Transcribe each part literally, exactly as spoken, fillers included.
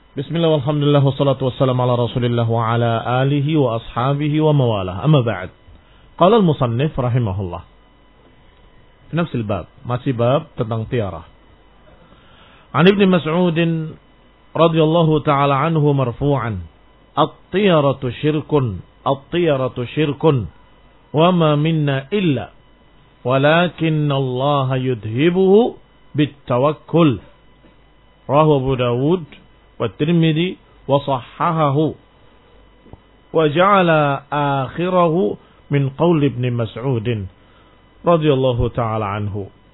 Bismillah walhamdulillah wassalatu wassalamu ala rasulillah wa ala alihi wa ashabihi wa mawalah. Amma ba'd. Qala al-musannif rahimahullah. Fi nafs al-bab, masih bab tentang tiarah. An Ibn Mas'ud radhiyallahu ta'ala anhu marfu'an, at-tiyaratu syirkun, at-tiyaratu syirkun, wa ma minna illa walakinna Allah yudhibuhu bit-tawakkul. Rawahu Abu Dawud والترمذي وصححه وجعل آخره من قول ابن مسعود رضي الله تعالى عنه.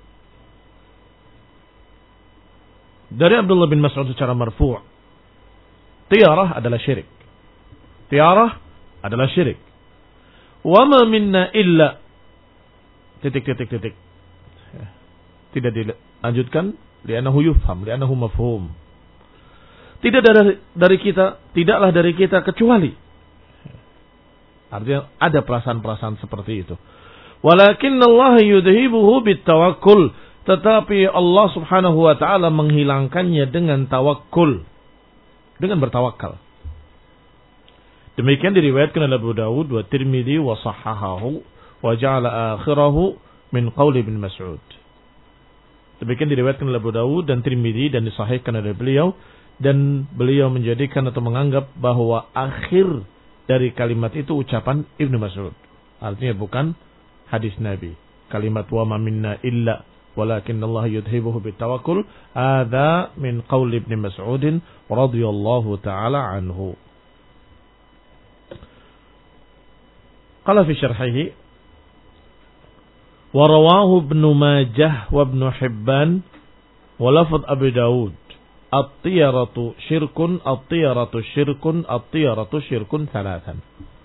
Dari Abdullah bin Mas'ud secara marfu', tiarah adalah syirik. Tiarah adalah syirik. Wa ma minna illa titik titik titik. Tidak dilanjutkan li'annahu yufham, li'annahu mafhum. Tidak dari, dari kita, tidaklah dari kita kecuali. Artinya ada perasaan-perasaan seperti itu. Walakinna Allah yudhibuhu bitawakkul. Tetapi Allah subhanahu wa ta'ala menghilangkannya dengan tawakkul. Dengan bertawakal. Demikian diriwayatkan oleh Abu Dawud wa Tirmidzi wa sahhahahu wa ja'ala akhirahu min qauli Ibn Mas'ud. Demikian diriwayatkan oleh Abu Dawud dan Tirmidzi dan disahihkan oleh beliau. Dan beliau menjadikan atau menganggap bahwa akhir dari kalimat itu ucapan Ibnu Mas'ud. Artinya bukan hadis Nabi. Kalimat wa ma minna illa walakinna Allah yudhibuhu bitawakkul. Hadza min qaul Ibnu Mas'ud radhiyallahu taala anhu. Qala fi syarhihi wa rawahu Ibnu Majah wa Ibnu Hibban wa lafadz Abu Dawud. At-tiyaratu syirkun, at-tiyaratu syirkun, at-tiyaratu syirkun thalathan.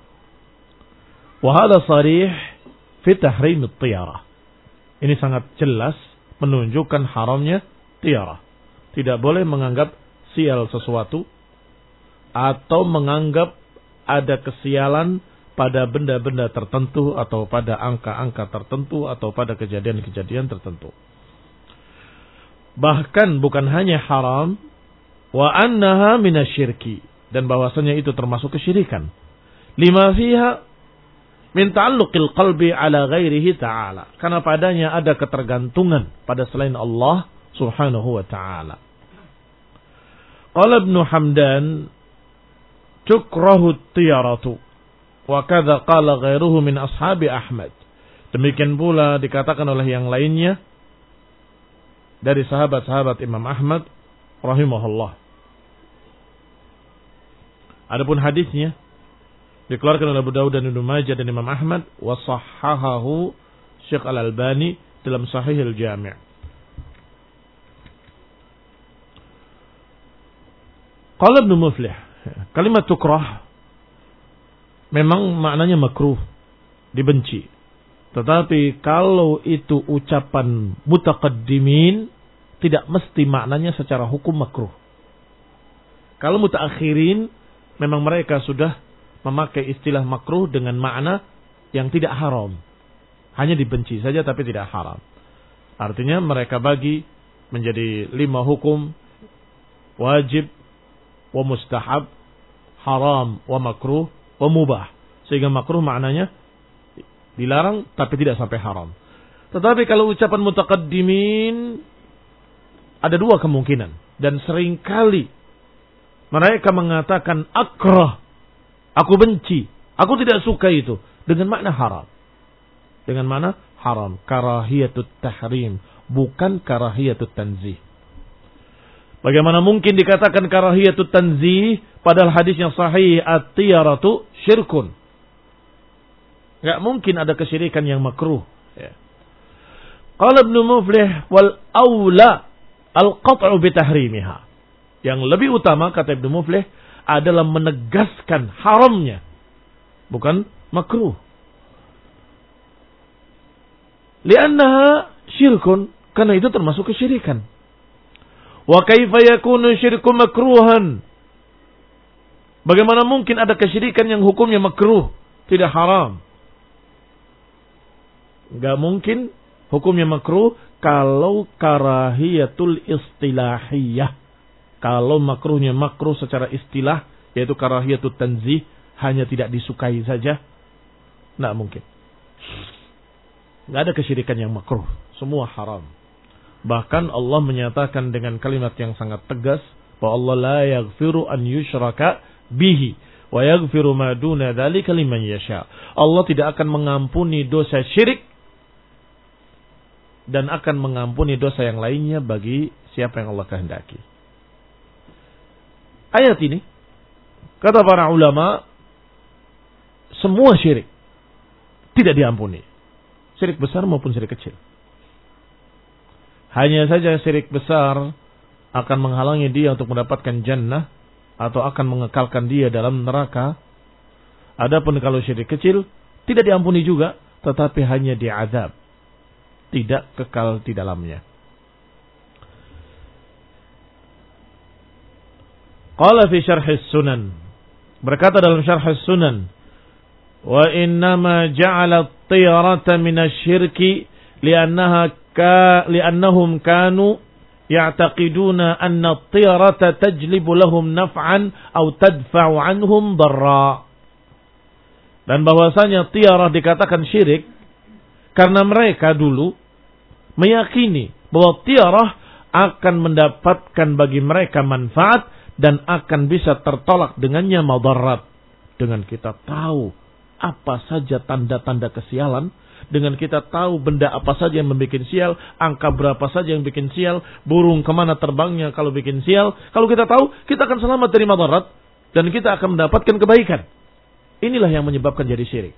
Wa hadha sarih fi tahrim at-tiyarah. Ini sangat jelas menunjukkan haramnya tiarah. Tidak boleh menganggap sial sesuatu atau menganggap ada kesialan pada benda-benda tertentu atau pada angka-angka tertentu atau pada kejadian-kejadian tertentu. Bahkan bukan hanya haram, wa annaha minasyirki, dan bahwasanya itu termasuk kesyirikan. Lima fiha min ta'alluqil qalbi ala ghairihi ta'ala. Karena padanya ada ketergantungan pada selain Allah subhanahu wa ta'ala. Qala Ibnu Hamdan tukrahu at-tiyaratu wa kadza qala ghairuhu min ashabi Ahmad. Demikian pula dikatakan oleh yang lainnya dari sahabat-sahabat Imam Ahmad rahimahullah. Adapun hadisnya dikeluarkan oleh Abu Dawud dan Ibnu Majah dan Imam Ahmad wa sahhahahu Syekh Al-Albani dalam Sahih Al-Jami'. Qala Ibnu Muflih, kalimat tukrah memang maknanya makruh, dibenci. Tetapi kalau itu ucapan mutaqaddimin, tidak mesti maknanya secara hukum makruh. Kalau mutaakhirin, memang mereka sudah memakai istilah makruh dengan makna yang tidak haram. Hanya dibenci saja tapi tidak haram. Artinya mereka bagi menjadi lima hukum: wajib, wa mustahab, haram, wa makruh, wa mubah. Sehingga makruh maknanya dilarang tapi tidak sampai haram. Tetapi kalau ucapan mutaqaddimin, ada dua kemungkinan. Dan seringkali mereka mengatakan akrah, aku benci, aku tidak suka itu, dengan makna haram. Dengan makna haram. Karahiyatut tahrim, bukan karahiyatut tanzih. Bagaimana mungkin dikatakan karahiyatut tanzih padahal hadis yang sahih at-tiyaratu syirkun? Gak mungkin ada kesyirikan yang makruh. Ya. Qala Ibnu Muflih wal aula al-qat'u bi tahrimiha. Yang lebih utama kata Ibnu Muflih adalah menegaskan haramnya, bukan makruh. Li'annaha syirkun, karena itu termasuk kesyirikan. Wa kaifa yakunu syirku makruhan? Bagaimana mungkin ada kesyirikan yang hukumnya makruh, tidak haram? Enggak mungkin hukumnya makruh kalau karahiyatul istilahiyah. Kalau makruhnya makruh secara istilah, yaitu karahiyatut tanzih, hanya tidak disukai saja, tidak mungkin. Tidak ada kesyirikan yang makruh, semua haram. Bahkan Allah menyatakan dengan kalimat yang sangat tegas bahwa Allah la yaghfiru an yushraka bihi wa yaghfiru ma duna dzalika liman yasha. Allah tidak akan mengampuni dosa syirik dan akan mengampuni dosa yang lainnya bagi siapa yang Allah kehendaki. Ayat ini, kata para ulama, semua syirik tidak diampuni. Syirik besar maupun syirik kecil. Hanya saja syirik besar akan menghalangi dia untuk mendapatkan jannah atau akan mengekalkan dia dalam neraka. Adapun kalau syirik kecil tidak diampuni juga, tetapi hanya diazab, tidak kekal di dalamnya. Qala fi syarh sunan, berkata dalam syarh sunan, wa innama ja'ala at-tiyarata min asy-syirki li'annaha ka li'annahum kanu ya'taqiduna anna at-tiyarata tajlibu lahum naf'an aw tadfa'u 'anhum darra. Dan bahwasanya tiarah dikatakan syirik karena mereka dulu meyakini bahwa tiarah akan mendapatkan bagi mereka manfaat dan akan bisa tertolak dengannya madarat. Dengan kita tahu apa saja tanda-tanda kesialan, dengan kita tahu benda apa saja yang membuat sial, angka berapa saja yang bikin sial, burung kemana terbangnya kalau bikin sial. Kalau kita tahu, kita akan selamat dari madarat dan kita akan mendapatkan kebaikan. Inilah yang menyebabkan jadi syirik.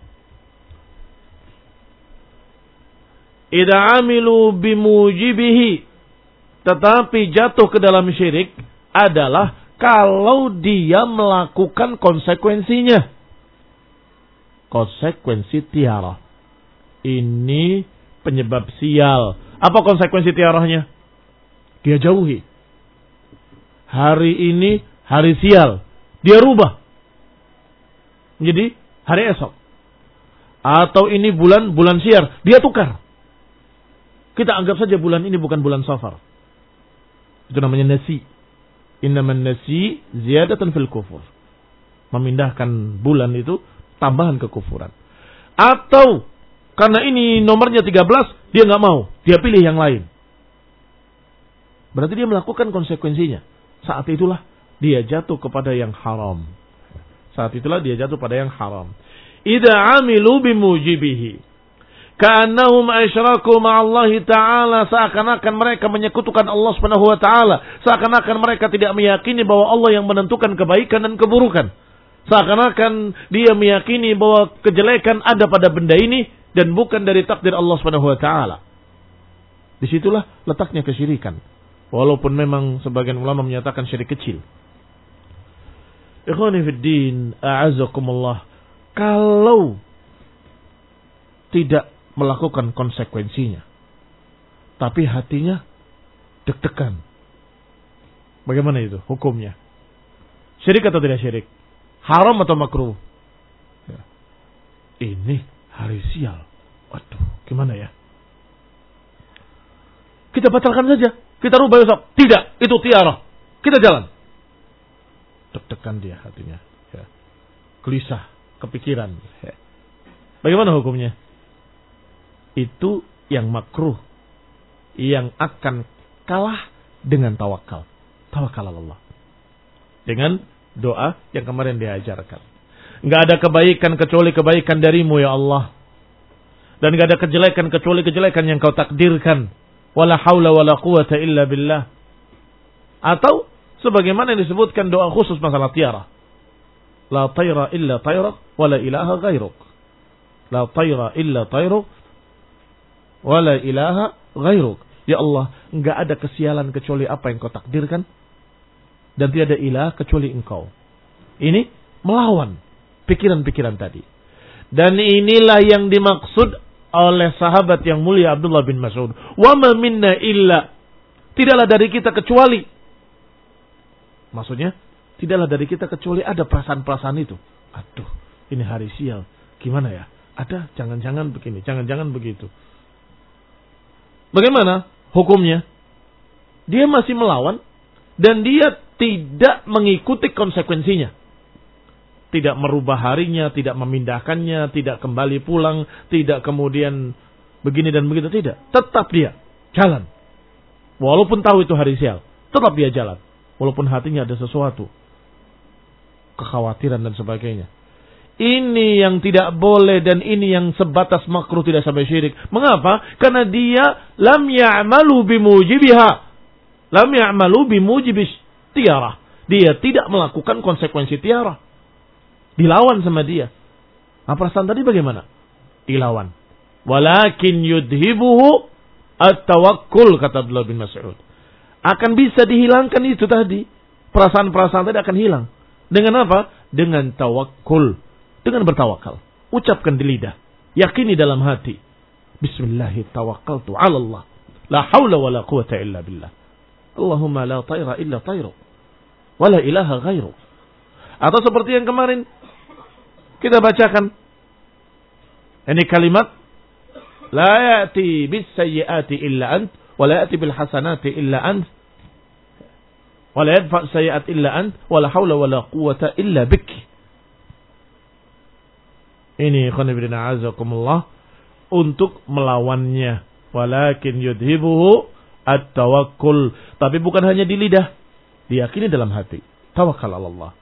Idza amilu bimujibihi, tetapi jatuh ke dalam syirik adalah kalau dia melakukan konsekuensinya. Konsekuensi tiarah. Ini penyebab sial. Apa konsekuensi tiarahnya? Dia jauhi. Hari ini hari sial, dia rubah menjadi hari esok. Atau ini bulan bulan siar, dia tukar. Kita anggap saja bulan ini bukan bulan Safar. Itu namanya nasi. Innaman nasi ziyadatan fil kufur. Memindahkan bulan itu tambahan kekufuran. Atau karena ini nomornya tiga belas, dia nggak mau, dia pilih yang lain. Berarti dia melakukan konsekuensinya. Saat itulah dia jatuh kepada yang haram. Saat itulah dia jatuh pada yang haram. Idza amilu bimujibihi, ka'annahum asyraku ma'allahi ta'ala, seakan-akan mereka menyekutukan Allah Subhanahu wa taala, seakan-akan mereka tidak meyakini bahwa Allah yang menentukan kebaikan dan keburukan. Seakan-akan dia meyakini bahwa kejelekan ada pada benda ini dan bukan dari takdir Allah Subhanahu wa taala. Disitulah letaknya kesyirikan. Walaupun memang sebagian ulama menyatakan syirik kecil. Ikhwani fid din, a'azzakumullah. Kalau tidak melakukan konsekuensinya, tapi hatinya deg-degan, bagaimana itu hukumnya? Syirik atau tidak syirik? Haram atau makruh? Ya. Ini hari sial. Waduh, gimana ya? Kita batalkan saja. Kita rubah besok. Tidak, itu tiarah. Kita jalan. Deg-degan dia hatinya. Ya. Gelisah, kepikiran. Ya. Bagaimana hukumnya? Itu yang makruh. Yang akan kalah dengan tawakal. Tawakal Allah. Dengan doa yang kemarin diajarkan. Enggak ada kebaikan kecuali kebaikan darimu ya Allah. Dan enggak ada kejelekan kecuali kejelekan yang kau takdirkan. Wala haula wala quwata illa billah. Atau sebagaimana yang disebutkan doa khusus masalah tiarah. La tayra illa tayrak wala ilaha ghairuk. La tayra illa tayruk wala ilaha ghairuk. Ya Allah, enggak ada kesialan kecuali apa yang kau takdirkan. Dan tiada ilah kecuali engkau. Ini melawan pikiran-pikiran tadi. Dan inilah yang dimaksud oleh sahabat yang mulia Abdullah bin Mas'ud. Wa ma minna illa. Tidaklah dari kita kecuali. Maksudnya, tidaklah dari kita kecuali ada perasaan-perasaan itu. Aduh, ini hari sial. Gimana ya? Ada, jangan-jangan begini, jangan-jangan begitu. Bagaimana hukumnya? Dia masih melawan. Dan dia tidak mengikuti konsekuensinya. Tidak merubah harinya, tidak memindahkannya, tidak kembali pulang, tidak kemudian begini dan begitu, tidak. Tetap dia jalan. Walaupun tahu itu hari sial, tetap dia jalan. Walaupun hatinya ada sesuatu, kekhawatiran dan sebagainya. Ini yang tidak boleh dan ini yang sebatas makruh, tidak sampai syirik. Mengapa? Karena dia lam ya'malu bimujibiha. Lam ya'malu bimujibis tiarah. Dia tidak melakukan konsekuensi tiarah. Dilawan sama dia. Nah, perasaan tadi bagaimana? Dilawan. Walakin yudhibuhu at-tawakkul, kata Abdullah bin Mas'ud. Akan bisa dihilangkan itu tadi. Perasaan-perasaan tadi akan hilang. Dengan apa? Dengan tawakkul. Dengan bertawakal. Ucapkan di lidah. Yakini dalam hati. Bismillahi tawakkaltu ala Allah. La hawla wa la quwata illa billah. Allahumma la tayra illa tayru. Wa la ilaha ghairu. Atau seperti yang kemarin kita bacakan. Ini kalimat. La ya'ti bis sayyiati illa ant. Wa la ya'ti bil hasanati illa ant. Wa la yadfa sayyiat illa ant. Wa la hawla wa la quwata illa bik. Ini khonibidina azakumullah untuk melawannya. Walakin yudhibuhu at-tawakkul. Tapi bukan hanya di lidah. Diyakini dalam hati. Tawakkal ala Allah.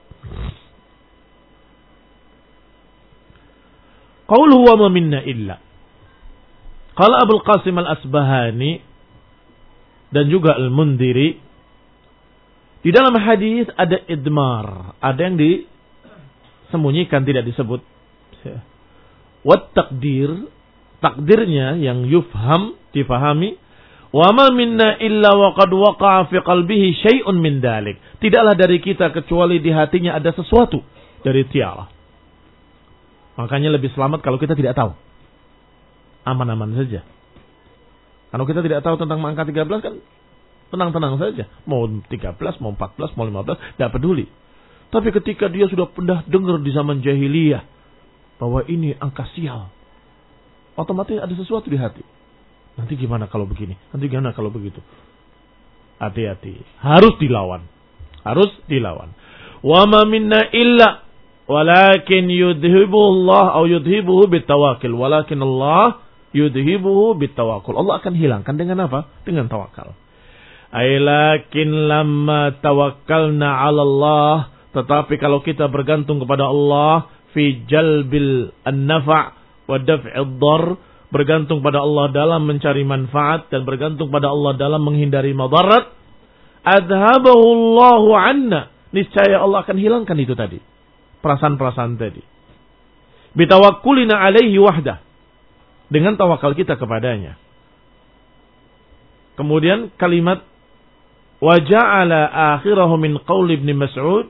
Qauluhu wa ma minna illa. Qala Abul Qasim al-Asbahani dan juga Al-Mundhiri, di dalam hadis ada idmar, ada yang disembunyikan, tidak disebut. Wat takdir, takdirnya yang yufham, difahami. Wa ma minna illa wa qad waqa'a fi qalbihi syai'un min dalik. Tidaklah dari kita kecuali di hatinya ada sesuatu dari tiarah. Makanya lebih selamat kalau kita tidak tahu. Aman-aman saja. Kalau kita tidak tahu tentang angka tiga belas kan tenang-tenang saja. Mau tiga belas, mau empat belas, mau lima belas, tidak peduli. Tapi ketika dia sudah pernah dengar di zaman jahiliyah bahwa ini angka sial, otomatis ada sesuatu di hati. Nanti gimana kalau begini? Nanti gimana kalau begitu? Hati-hati. Harus dilawan. Harus dilawan. Wa ma minna illa walakin yudhibuhu Allah atau yudhibuhu bitawakil. Walakin Allah yudhibuhu bitawakul. Allah akan hilangkan dengan apa? Dengan tawakal. Ay lakin lamma tawakkalna 'ala Allah. Tetapi kalau kita bergantung kepada Allah fi jalbil an-nafa' wa daf'id dar, bergantung pada Allah dalam mencari manfaat dan bergantung pada Allah dalam menghindari madarat, adhabahu Allahu 'anna, niscaya Allah akan hilangkan itu tadi, perasaan-perasaan tadi. Bitawakkulina alaihi wahdah, dengan tawakal kita kepadanya. Kemudian kalimat wa ja'ala akhirahu min qaul Ibnu Mas'ud,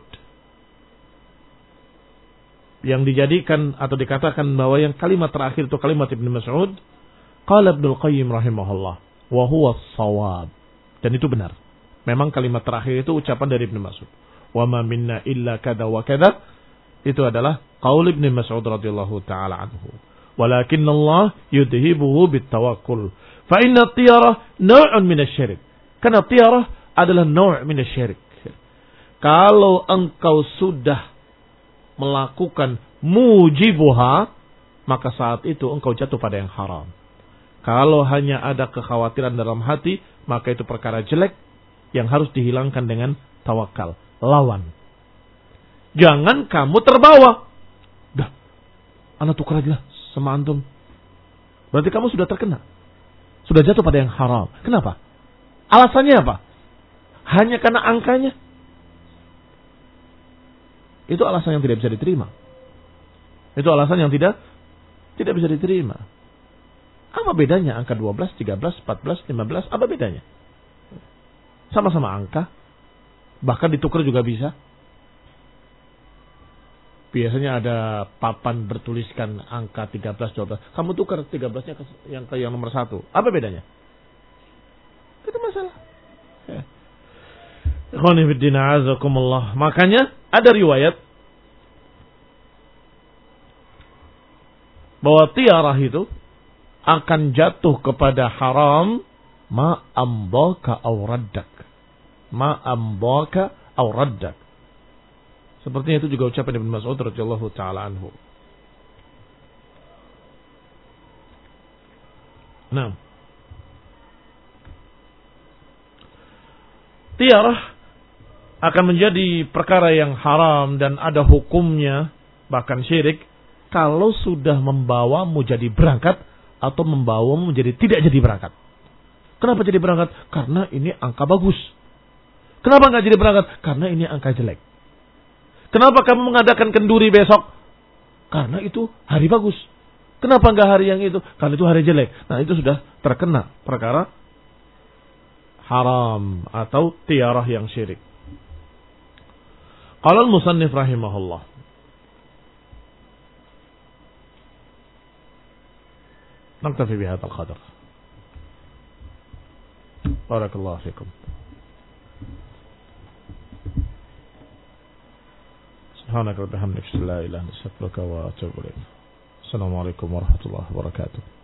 yang dijadikan atau dikatakan bahwa yang kalimat terakhir itu kalimat Ibnu Mas'ud. Qala Ibnul Qayyim rahimahullah wa huwa shawab, dan itu benar. Memang kalimat terakhir itu ucapan dari Ibnu Mas'ud. Wa ma minna illa kada wa kada, itu adalah qaul Ibnu Mas'ud radhiyallahu taala anhu. Walakin Allah yudhibuhu bitawakkul. Fa inna tiyarah naw'un min asy-syirik. Karena tiyarah adalah naw' min asy-syirik. Kalau engkau sudah melakukan mujibuha, maka saat itu engkau jatuh pada yang haram. Kalau hanya ada kekhawatiran dalam hati, maka itu perkara jelek yang harus dihilangkan dengan tawakal. Lawan. Jangan kamu terbawa. Dah, anak tukar aja lah sama antum. Berarti kamu sudah terkena. Sudah jatuh pada yang haram. Kenapa? Alasannya apa? Hanya karena angkanya. Itu alasan yang tidak bisa diterima. Itu alasan yang tidak tidak bisa diterima. Apa bedanya angka dua belas, tiga belas, empat belas, lima belas? Apa bedanya? Sama-sama angka. Bahkan ditukar juga bisa. Biasanya ada papan bertuliskan angka tiga belas, dua belas. Kamu tukar tiga belasnya ke yang ke yang nomor satu. Apa bedanya? Itu masalah. Ya. Makanya ada riwayat bahwa tiarah itu akan jatuh kepada haram ma'ambaka aw raddak. ma amdaka aw raddak. Sepertinya itu juga ucapan Ibnu Mas'ud radhiyallahu taala anhu. Nah, tiarah akan menjadi perkara yang haram dan ada hukumnya, bahkan syirik, kalau sudah membawamu jadi berangkat atau membawamu menjadi tidak jadi berangkat. Kenapa jadi berangkat? Karena ini angka bagus. Kenapa nggak jadi berangkat? Karena ini angka jelek. Kenapa kamu mengadakan kenduri besok? Karena itu hari bagus. Kenapa nggak hari yang itu? Karena itu hari jelek. Nah, itu sudah terkena perkara haram atau tiarah yang syirik. Qala al-musannif rahimahullah. Naktafi bihadzal qadar. Barakallahu fikum. Subhanaka wa bihamdika la ilaha illa anta astaghfiruka wa atubu ilaik. Assalamualaikum warahmatullahi wabarakatuh.